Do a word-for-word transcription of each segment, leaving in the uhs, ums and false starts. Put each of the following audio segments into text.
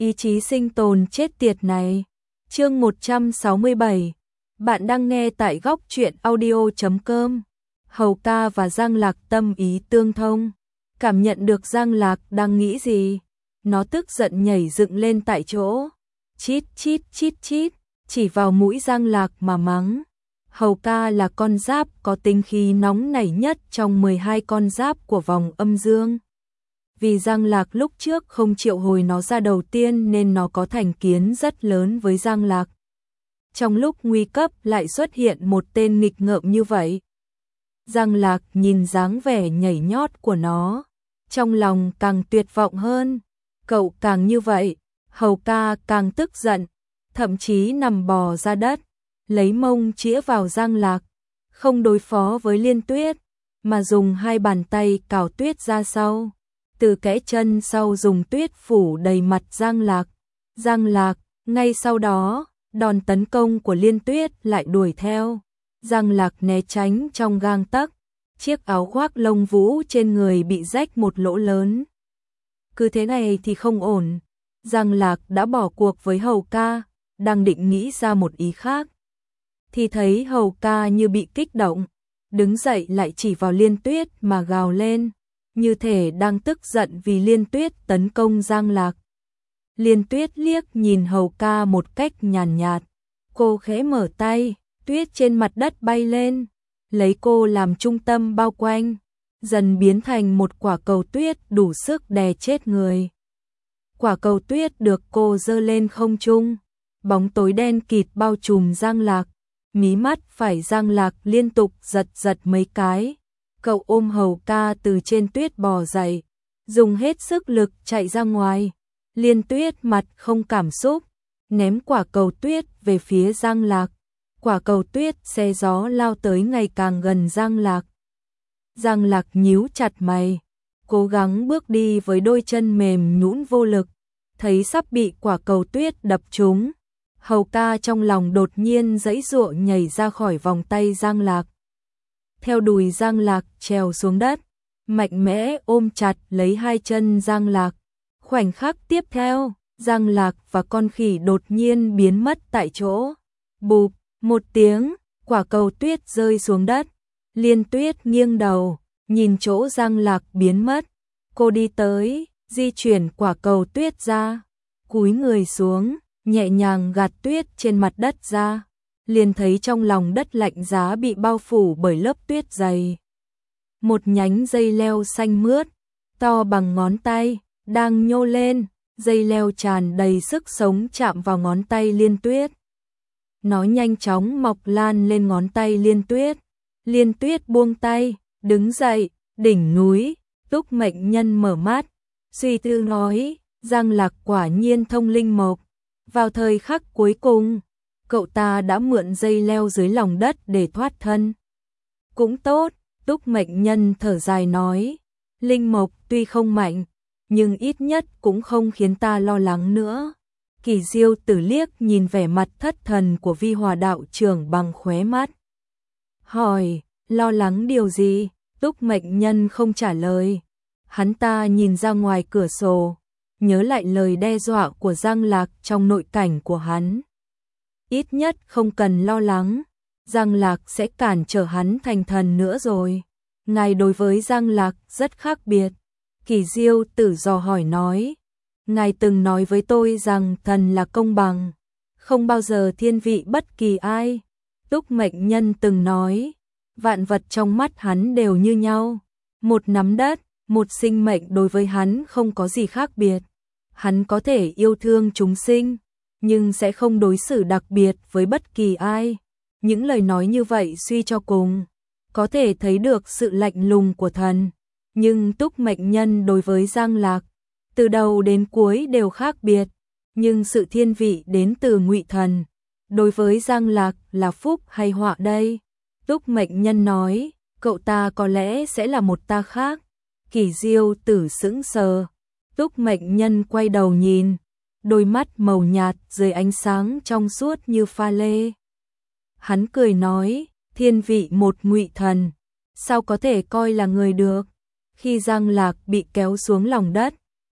Ý chí sinh tồn chết tiệt này. Chương một trăm sáu mươi bảy. Bạn đang nghe tại góc truyện audio chấm com. Hầu ca và Giang Lạc tâm ý tương thông. Cảm nhận được Giang Lạc đang nghĩ gì, nó tức giận nhảy dựng lên tại chỗ. Chít chít chít chít, chỉ vào mũi Giang Lạc mà mắng. Hầu ca là con giáp có tính khí nóng nảy nhất trong mười hai con giáp của vòng âm dương. Vì Giang Lạc lúc trước không triệu hồi nó ra đầu tiên nên nó có thành kiến rất lớn với Giang Lạc. Trong lúc nguy cấp lại xuất hiện một tên nghịch ngợm như vậy. Giang Lạc nhìn dáng vẻ nhảy nhót của nó, trong lòng càng tuyệt vọng hơn. Cậu càng như vậy, Hầu ca càng tức giận, thậm chí nằm bò ra đất, lấy mông chĩa vào Giang Lạc, không đối phó với Liên Tuyết, mà dùng hai bàn tay cào tuyết ra sau, từ kẽ chân sau dùng tuyết phủ đầy mặt Giang Lạc. Giang Lạc, ngay sau đó, đòn tấn công của Liên Tuyết lại đuổi theo. Giang Lạc né tránh trong gang tấc, chiếc áo khoác lông vũ trên người bị rách một lỗ lớn. Cứ thế này thì không ổn. Giang Lạc đã bỏ cuộc với Hầu ca, đang định nghĩ ra một ý khác, thì thấy Hầu ca như bị kích động, đứng dậy lại chỉ vào Liên Tuyết mà gào lên, như thể đang tức giận vì Liên Tuyết tấn công Giang Lạc. Liên Tuyết liếc nhìn Hầu ca một cách nhàn nhạt, cô khẽ mở tay, tuyết trên mặt đất bay lên, lấy cô làm trung tâm bao quanh, dần biến thành một quả cầu tuyết đủ sức đè chết người. Quả cầu tuyết được cô giơ lên không trung, bóng tối đen kịt bao trùm Giang Lạc, mí mắt phải Giang Lạc liên tục giật giật mấy cái. Cậu ôm Hầu ca từ trên tuyết bò dậy, dùng hết sức lực chạy ra ngoài. Liên Tuyết mặt không cảm xúc, ném quả cầu tuyết về phía Giang Lạc. Quả cầu tuyết xe gió lao tới ngày càng gần Giang Lạc. Giang Lạc nhíu chặt mày, cố gắng bước đi với đôi chân mềm nhũn vô lực, thấy sắp bị quả cầu tuyết đập trúng. Hầu ca trong lòng đột nhiên giãy giụa nhảy ra khỏi vòng tay Giang Lạc, theo đùi Giang Lạc trèo xuống đất, mạnh mẽ ôm chặt lấy hai chân Giang Lạc. Khoảnh khắc tiếp theo, Giang Lạc và con khỉ đột nhiên biến mất tại chỗ. Bụp, một tiếng, quả cầu tuyết rơi xuống đất. Liên Tuyết nghiêng đầu, nhìn chỗ Giang Lạc biến mất. Cô đi tới, di chuyển quả cầu tuyết ra, cúi người xuống, nhẹ nhàng gạt tuyết trên mặt đất ra. Liền thấy trong lòng đất lạnh giá bị bao phủ bởi lớp tuyết dày. Một nhánh dây leo xanh mướt, to bằng ngón tay, đang nhô lên, dây leo tràn đầy sức sống chạm vào ngón tay Liên Tuyết. Nó nhanh chóng mọc lan lên ngón tay Liên Tuyết. Liên Tuyết buông tay, đứng dậy, đỉnh núi. Túc Mệnh Nhân mở mắt, suy tư nói, Giang Lạc quả nhiên thông linh mộc. Vào thời khắc cuối cùng, cậu ta đã mượn dây leo dưới lòng đất để thoát thân. Cũng tốt, Túc Mệnh Nhân thở dài nói, linh mộc tuy không mạnh, nhưng ít nhất cũng không khiến ta lo lắng nữa. Kỳ Diêu Tử liếc nhìn vẻ mặt thất thần của Vi Hòa đạo trưởng bằng khóe mắt, hỏi, lo lắng điều gì? Túc Mệnh Nhân không trả lời. Hắn ta nhìn ra ngoài cửa sổ, nhớ lại lời đe dọa của Giang Lạc trong nội cảnh của hắn. Ít nhất không cần lo lắng, Giang Lạc sẽ cản trở hắn thành thần nữa rồi. Ngài đối với Giang Lạc rất khác biệt. Kỳ Diêu Tử dò hỏi nói, ngài từng nói với tôi rằng thần là công bằng, không bao giờ thiên vị bất kỳ ai. Túc Mệnh Nhân từng nói, vạn vật trong mắt hắn đều như nhau. Một nắm đất, một sinh mệnh đối với hắn không có gì khác biệt. Hắn có thể yêu thương chúng sinh, nhưng sẽ không đối xử đặc biệt với bất kỳ ai. Những lời nói như vậy suy cho cùng, có thể thấy được sự lạnh lùng của thần. Nhưng Túc Mệnh Nhân đối với Giang Lạc, từ đầu đến cuối đều khác biệt. Nhưng sự thiên vị đến từ Ngụy Thần, đối với Giang Lạc là phúc hay họa đây? Túc Mệnh Nhân nói, cậu ta có lẽ sẽ là một ta khác. Kỳ Diêu Tử sững sờ. Túc Mệnh Nhân quay đầu nhìn, đôi mắt màu nhạt dưới ánh sáng trong suốt như pha lê. Hắn cười nói, thiên vị một Ngụy Thần, sao có thể coi là người được? Khi Giang Lạc bị kéo xuống lòng đất,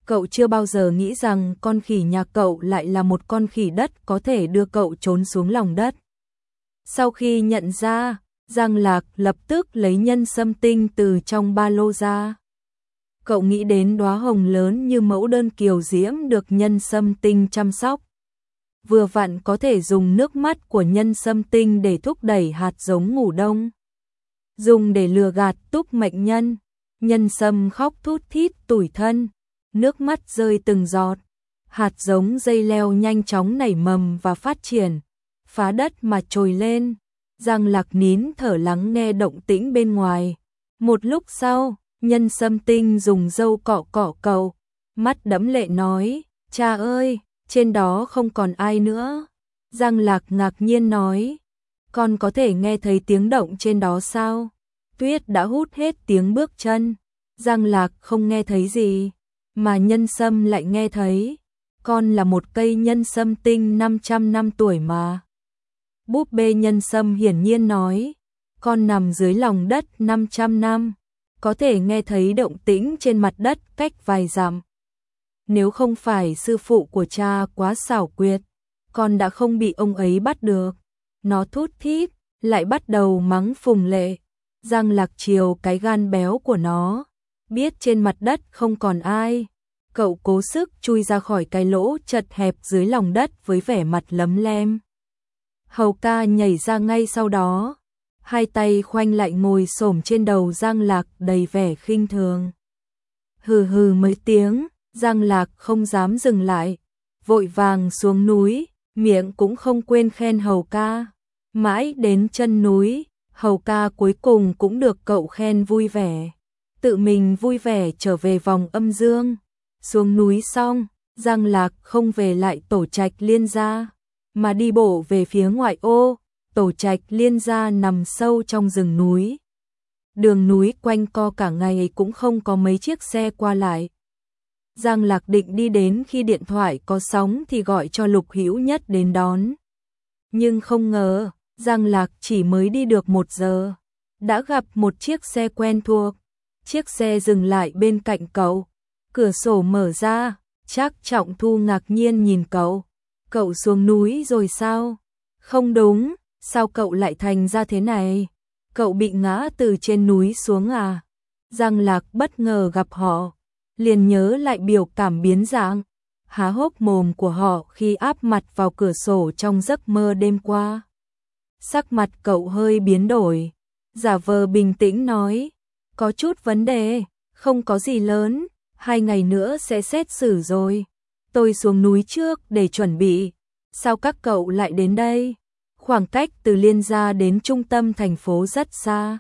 Cậu chưa bao giờ nghĩ rằng con khỉ nhà cậu lại là một con khỉ đất có thể đưa cậu trốn xuống lòng đất. Sau khi nhận ra, Giang Lạc lập tức lấy nhân sâm tinh từ trong ba lô ra. Cậu nghĩ đến đóa hồng lớn như mẫu đơn kiều diễm được nhân sâm tinh chăm sóc. Vừa vặn có thể dùng nước mắt của nhân sâm tinh để thúc đẩy hạt giống ngủ đông. Dùng để lừa gạt túc mệnh nhân. Nhân sâm khóc thút thít tủi thân, nước mắt rơi từng giọt. Hạt giống dây leo nhanh chóng nảy mầm và phát triển, phá đất mà trồi lên. Giang Lạc nín thở lắng nghe động tĩnh bên ngoài. Một lúc sau, nhân sâm tinh dùng dâu cọ cọ cậu, mắt đẫm lệ nói, cha ơi, trên đó không còn ai nữa. Giang Lạc ngạc nhiên nói, con có thể nghe thấy tiếng động trên đó sao? Tuyết đã hút hết tiếng bước chân. Giang Lạc không nghe thấy gì, mà nhân sâm lại nghe thấy. Con là một cây nhân sâm tinh năm trăm năm tuổi mà. Búp bê nhân sâm hiển nhiên nói, con nằm dưới lòng đất năm trăm năm, có thể nghe thấy động tĩnh trên mặt đất cách vài dặm. Nếu không phải sư phụ của cha quá xảo quyệt, con đã không bị ông ấy bắt được. Nó thút thít, lại bắt đầu mắng Phùng Lệ. Giang Lạc chiều cái gan béo của nó, biết trên mặt đất không còn ai. Cậu cố sức chui ra khỏi cái lỗ chật hẹp dưới lòng đất với vẻ mặt lấm lem. Hầu ca nhảy ra ngay sau đó, hai tay khoanh lại ngồi xổm trên đầu Giang Lạc đầy vẻ khinh thường. Hừ hừ mấy tiếng, Giang Lạc không dám dừng lại, vội vàng xuống núi, miệng cũng không quên khen Hầu ca. Mãi đến chân núi, Hầu ca cuối cùng cũng được cậu khen vui vẻ. Tự mình vui vẻ trở về vòng âm dương. Xuống núi xong, Giang Lạc không về lại tổ trạch Liên gia, mà đi bộ về phía ngoại ô. Tổ trạch Liên gia nằm sâu trong rừng núi. Đường núi quanh co cả ngày cũng không có mấy chiếc xe qua lại. Giang Lạc định đi đến khi điện thoại có sóng thì gọi cho Lục Hữu Nhất đến đón. Nhưng không ngờ, Giang Lạc chỉ mới đi được một giờ, đã gặp một chiếc xe quen thuộc. Chiếc xe dừng lại bên cạnh cậu, cửa sổ mở ra, Trác Trọng Thu ngạc nhiên nhìn cậu. Cậu xuống núi rồi sao? Không đúng, sao cậu lại thành ra thế này? Cậu bị ngã từ trên núi xuống à? Giang Lạc bất ngờ gặp họ, liền nhớ lại biểu cảm biến dạng, há hốc mồm của họ khi áp mặt vào cửa sổ trong giấc mơ đêm qua. Sắc mặt cậu hơi biến đổi, giả vờ bình tĩnh nói, có chút vấn đề, không có gì lớn, hai ngày nữa sẽ xét xử rồi. Tôi xuống núi trước để chuẩn bị, sao các cậu lại đến đây? Khoảng cách từ Liên gia đến trung tâm thành phố rất xa.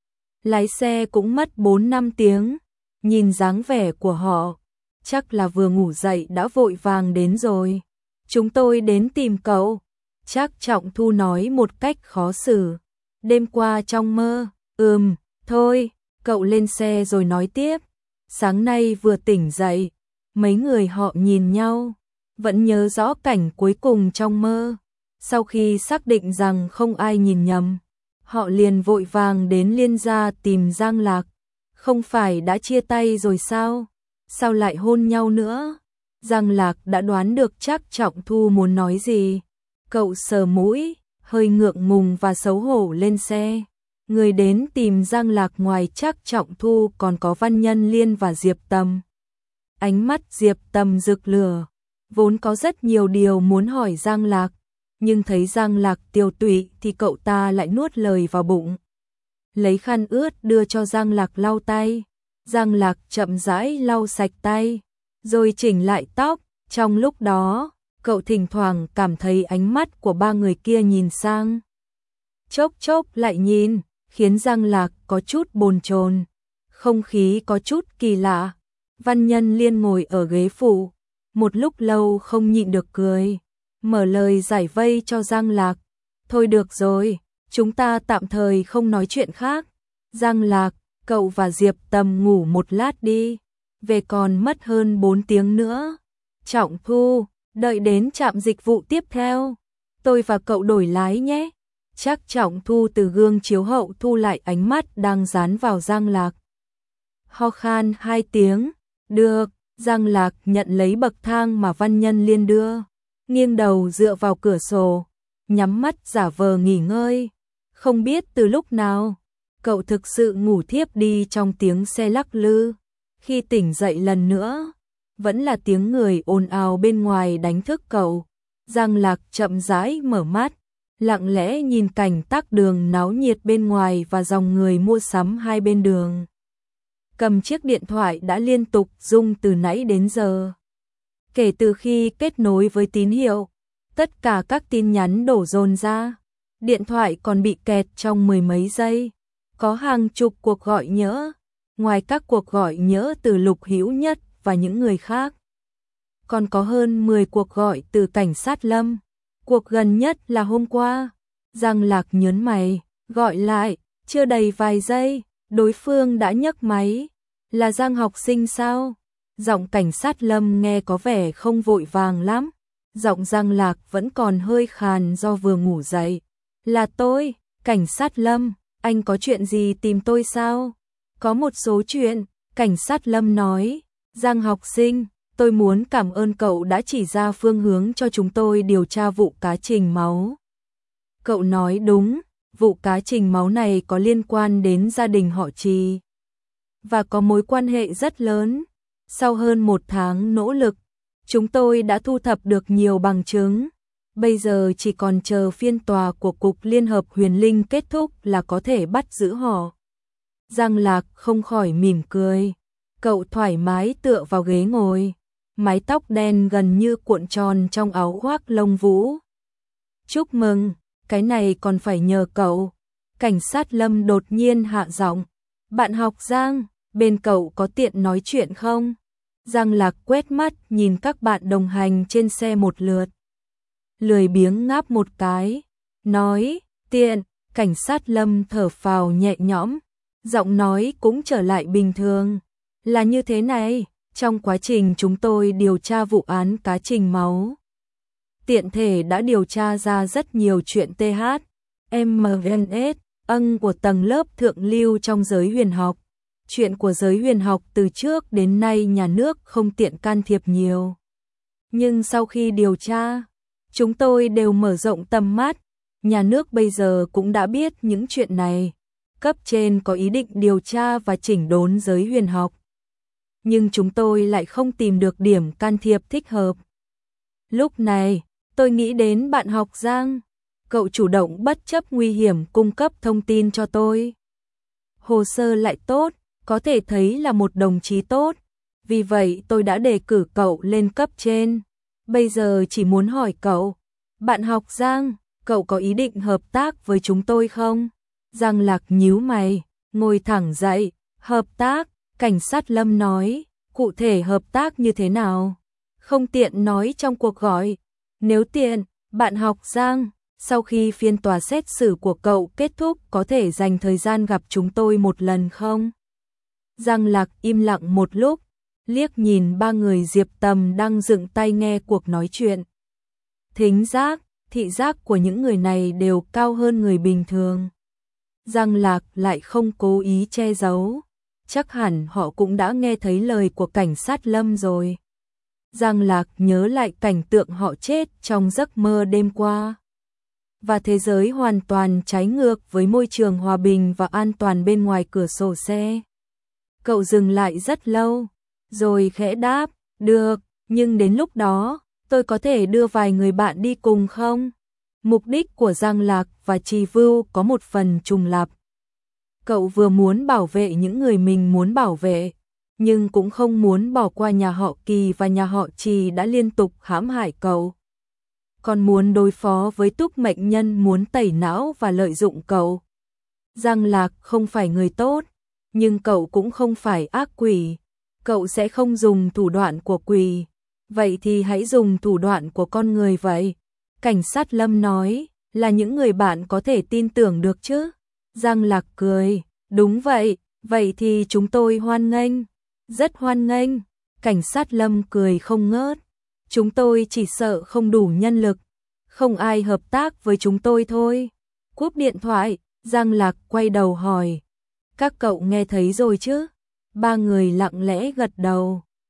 Lái xe cũng mất bốn năm tiếng, nhìn dáng vẻ của họ, chắc là vừa ngủ dậy đã vội vàng đến rồi. Chúng tôi đến tìm cậu, Trác Trọng Thu nói một cách khó xử. Đêm qua trong mơ, ừm, thôi, cậu lên xe rồi nói tiếp. Sáng nay vừa tỉnh dậy, mấy người họ nhìn nhau, vẫn nhớ rõ cảnh cuối cùng trong mơ. Sau khi xác định rằng không ai nhìn nhầm, họ liền vội vàng đến Liên gia tìm Giang Lạc. Không phải đã chia tay rồi sao? Sao lại hôn nhau nữa? Giang Lạc đã đoán được Trác Trọng Thu muốn nói gì. Cậu sờ mũi, hơi ngượng ngùng và xấu hổ lên xe. Người đến tìm Giang Lạc ngoài Trác Trọng Thu còn có Văn Nhân Liên và Diệp Tầm. Ánh mắt Diệp Tầm rực lửa, vốn có rất nhiều điều muốn hỏi Giang Lạc, nhưng thấy Giang Lạc tiêu tụy thì cậu ta lại nuốt lời vào bụng. Lấy khăn ướt đưa cho Giang Lạc lau tay. Giang Lạc chậm rãi lau sạch tay, rồi chỉnh lại tóc. Trong lúc đó, cậu thỉnh thoảng cảm thấy ánh mắt của ba người kia nhìn sang. Chốc chốc lại nhìn, khiến Giang Lạc có chút bồn chồn. Không khí có chút kỳ lạ. Văn Nhân Liên ngồi ở ghế phụ, một lúc lâu không nhịn được cười, mở lời giải vây cho Giang Lạc. Thôi được rồi, chúng ta tạm thời không nói chuyện khác. Giang Lạc, cậu và Diệp Tầm ngủ một lát đi, về còn mất hơn bốn tiếng nữa. Trọng Thu, đợi đến trạm dịch vụ tiếp theo, tôi và cậu đổi lái nhé. Trác Trọng Thu từ gương chiếu hậu thu lại ánh mắt đang dán vào Giang Lạc. Ho khan hai tiếng, được. Giang Lạc nhận lấy bậc thang mà Văn Nhân Liên đưa, nghiêng đầu dựa vào cửa sổ, nhắm mắt giả vờ nghỉ ngơi. Không biết từ lúc nào, cậu thực sự ngủ thiếp đi trong tiếng xe lắc lư. Khi tỉnh dậy lần nữa, vẫn là tiếng người ồn ào bên ngoài đánh thức cậu. Giang Lạc chậm rãi mở mắt, lặng lẽ nhìn cảnh tắc đường náo nhiệt bên ngoài và dòng người mua sắm hai bên đường. Cầm chiếc điện thoại đã liên tục rung từ nãy đến giờ. Kể từ khi kết nối với tín hiệu, tất cả các tin nhắn đổ dồn ra. Điện thoại còn bị kẹt trong mười mấy giây. Có hàng chục cuộc gọi nhỡ. Ngoài các cuộc gọi nhỡ từ Lục Hữu Nhất và những người khác, còn có hơn mười cuộc gọi từ cảnh sát Lâm. Cuộc gần nhất là hôm qua. Giang Lạc nhớn mày, gọi lại, chưa đầy vài giây, đối phương đã nhấc máy. Là Giang học sinh sao? Giọng cảnh sát Lâm nghe có vẻ không vội vàng lắm. Giọng Giang Lạc vẫn còn hơi khàn do vừa ngủ dậy. Là tôi, cảnh sát Lâm, anh có chuyện gì tìm tôi sao? Có một số chuyện, cảnh sát Lâm nói. Giang học sinh, tôi muốn cảm ơn cậu đã chỉ ra phương hướng cho chúng tôi điều tra vụ cá trình máu. Cậu nói đúng, vụ cá trình máu này có liên quan đến gia đình họ Trì và có mối quan hệ rất lớn. Sau hơn một tháng nỗ lực, chúng tôi đã thu thập được nhiều bằng chứng. Bây giờ chỉ còn chờ phiên tòa của Cục Liên hợp Huyền Linh kết thúc là có thể bắt giữ họ. Giang Lạc không khỏi mỉm cười. Cậu thoải mái tựa vào ghế ngồi, mái tóc đen gần như cuộn tròn trong áo khoác lông vũ. Chúc mừng, cái này còn phải nhờ cậu. Cảnh sát Lâm đột nhiên hạ giọng. Bạn học Giang, bên cậu có tiện nói chuyện không? Giang Lạc quét mắt nhìn các bạn đồng hành trên xe một lượt. Lười biếng ngáp một cái, nói, tiện. Cảnh sát Lâm thở phào nhẹ nhõm, giọng nói cũng trở lại bình thường. Là như thế này, trong quá trình chúng tôi điều tra vụ án cá trình máu, tiện thể đã điều tra ra rất nhiều chuyện tê hát, em en ét, ân của tầng lớp thượng lưu trong giới huyền học. Chuyện của giới huyền học từ trước đến nay nhà nước không tiện can thiệp nhiều. Nhưng sau khi điều tra, chúng tôi đều mở rộng tầm mắt. Nhà nước bây giờ cũng đã biết những chuyện này. Cấp trên có ý định điều tra và chỉnh đốn giới huyền học. Nhưng chúng tôi lại không tìm được điểm can thiệp thích hợp. Lúc này, tôi nghĩ đến bạn học Giang. Cậu chủ động bất chấp nguy hiểm cung cấp thông tin cho tôi. Hồ sơ lại tốt, có thể thấy là một đồng chí tốt. Vì vậy tôi đã đề cử cậu lên cấp trên. Bây giờ chỉ muốn hỏi cậu, bạn học Giang, cậu có ý định hợp tác với chúng tôi không? Giang Lạc nhíu mày, ngồi thẳng dậy, hợp tác, cảnh sát Lâm nói, cụ thể hợp tác như thế nào? Không tiện nói trong cuộc gọi. Nếu tiện, bạn học Giang, sau khi phiên tòa xét xử của cậu kết thúc có thể dành thời gian gặp chúng tôi một lần không? Giang Lạc im lặng một lúc, liếc nhìn ba người Diệp Tầm đang dựng tay nghe cuộc nói chuyện. Thính giác, thị giác của những người này đều cao hơn người bình thường. Giang Lạc lại không cố ý che giấu, chắc hẳn họ cũng đã nghe thấy lời của cảnh sát Lâm rồi. Giang Lạc nhớ lại cảnh tượng họ chết trong giấc mơ đêm qua. Và thế giới hoàn toàn trái ngược với môi trường hòa bình và an toàn bên ngoài cửa sổ xe. Cậu dừng lại rất lâu, rồi khẽ đáp, được, nhưng đến lúc đó, tôi có thể đưa vài người bạn đi cùng không? Mục đích của Giang Lạc và Trì Vưu có một phần trùng lặp. Cậu vừa muốn bảo vệ những người mình muốn bảo vệ, nhưng cũng không muốn bỏ qua nhà họ Kỳ và nhà họ Trì đã liên tục hãm hại cậu. Còn muốn đối phó với Túc Mệnh Nhân muốn tẩy não và lợi dụng cậu. Giang Lạc không phải người tốt, nhưng cậu cũng không phải ác quỷ. Cậu sẽ không dùng thủ đoạn của quỷ. Vậy thì hãy dùng thủ đoạn của con người vậy. Cảnh sát Lâm nói, là những người bạn có thể tin tưởng được chứ? Giang Lạc cười, đúng vậy, vậy thì chúng tôi hoan nghênh. Rất hoan nghênh. Cảnh sát Lâm cười không ngớt. Chúng tôi chỉ sợ không đủ nhân lực, không ai hợp tác với chúng tôi thôi. Cúp điện thoại, Giang Lạc quay đầu hỏi, các cậu nghe thấy rồi chứ? Ba người lặng lẽ gật đầu.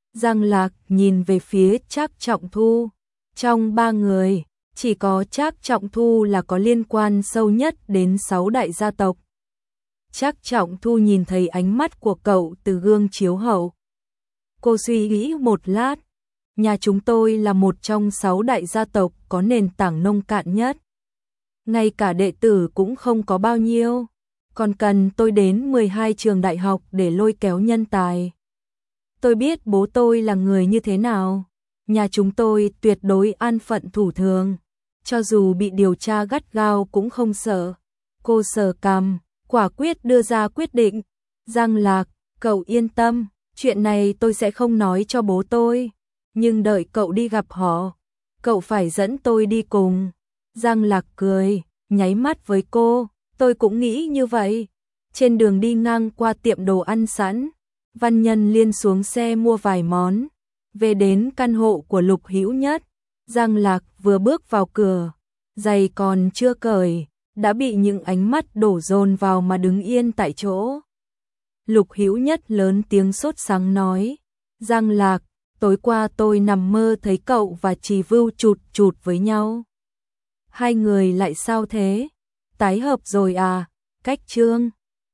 Giang Lạc nhìn về phía Trác Trọng Thu. Trong ba người, chỉ có Trác Trọng Thu là có liên quan sâu nhất đến sáu đại gia tộc. Trác Trọng Thu nhìn thấy ánh mắt của cậu từ gương chiếu hậu. Cô suy nghĩ một lát. Nhà chúng tôi là một trong sáu đại gia tộc có nền tảng nông cạn nhất. Ngay cả đệ tử cũng không có bao nhiêu. Còn cần tôi đến mười hai trường đại học để lôi kéo nhân tài. Tôi biết bố tôi là người như thế nào. Nhà chúng tôi tuyệt đối an phận thủ thường. Cho dù bị điều tra gắt gao cũng không sợ. Cô sờ cằm, quả quyết đưa ra quyết định. Giang Lạc, cậu yên tâm. Chuyện này tôi sẽ không nói cho bố tôi. Nhưng đợi cậu đi gặp họ, cậu phải dẫn tôi đi cùng. Giang Lạc cười, nháy mắt với cô. Tôi cũng nghĩ như vậy. Trên đường đi ngang qua tiệm đồ ăn sẵn, Văn Nhân Liên xuống xe mua vài món. Về đến căn hộ của Lục Hữu Nhất, Giang Lạc vừa bước vào cửa, giày còn chưa cởi, đã bị những ánh mắt đổ dồn vào mà đứng yên tại chỗ. Lục Hữu Nhất lớn tiếng sốt sắng nói, Giang Lạc, tối qua tôi nằm mơ thấy cậu và Trì Vưu chụt chụt với nhau. Hai người lại sao thế? Tái hợp rồi à? Cách chương